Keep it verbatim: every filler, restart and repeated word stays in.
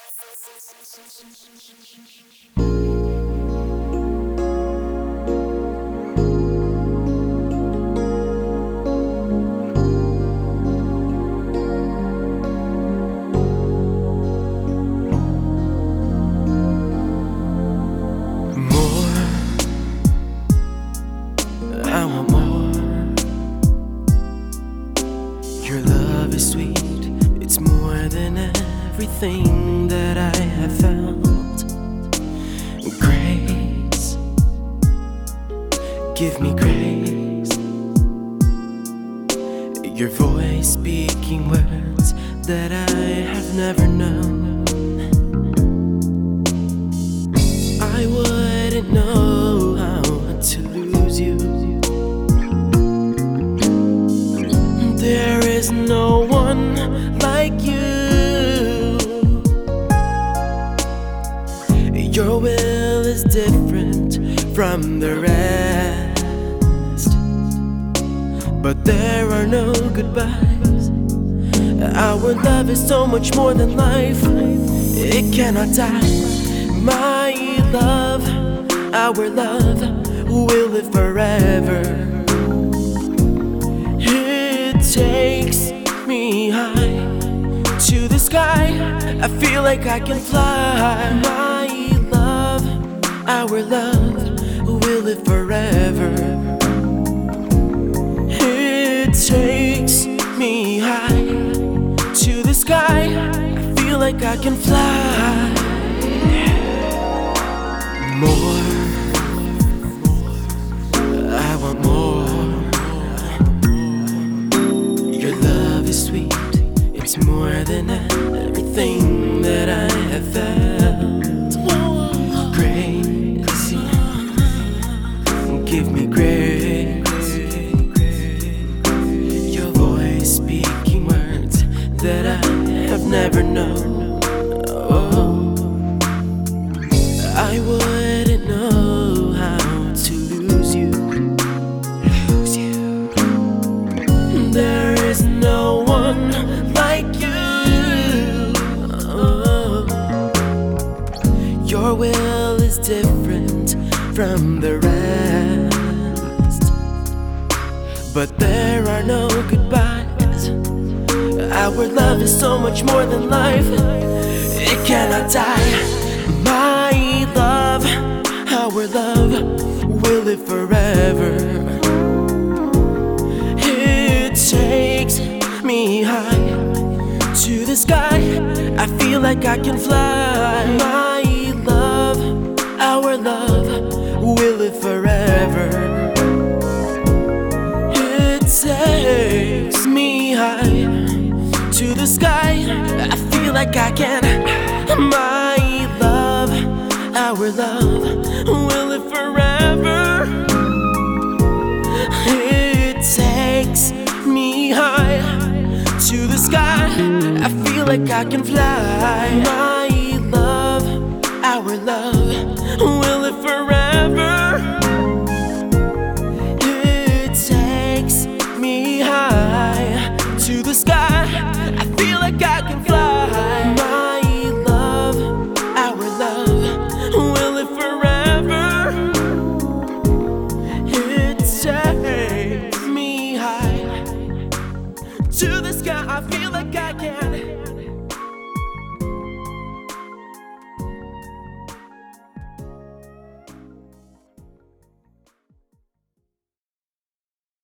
More, I want more. Your love is sweet, it's more than everything that I have felt. Grace, give me grace. Your voice speaking words that I have never known. I wouldn't know how to lose you. There is no one like you. Your will is different from the rest, but there are no goodbyes. Our love is so much more than life. It cannot die. My love, our love will live forever. It takes me high to the sky. I feel like I can fly. My love, our love will live forever. It takes me high to the sky. I feel like I can fly. More, I want more. Your love is sweet, it's more than everything that I have felt. Grace, give me grace. Your voice speaking words that I have never known. Oh, I wouldn't know how to lose you. Lose you. There is no one like you. Oh. Your will is different from the rest, but there are no goodbyes. Our love is so much more than life. It cannot die. My love, our love will live forever. It takes me high to the sky. I feel like I can fly. My love, our love will live forever. It takes me high to the sky. I feel like I can. My love, our love will live forever. It takes me high to the sky. I feel like I can fly. My love, our love will live forever. It takes me high to the sky.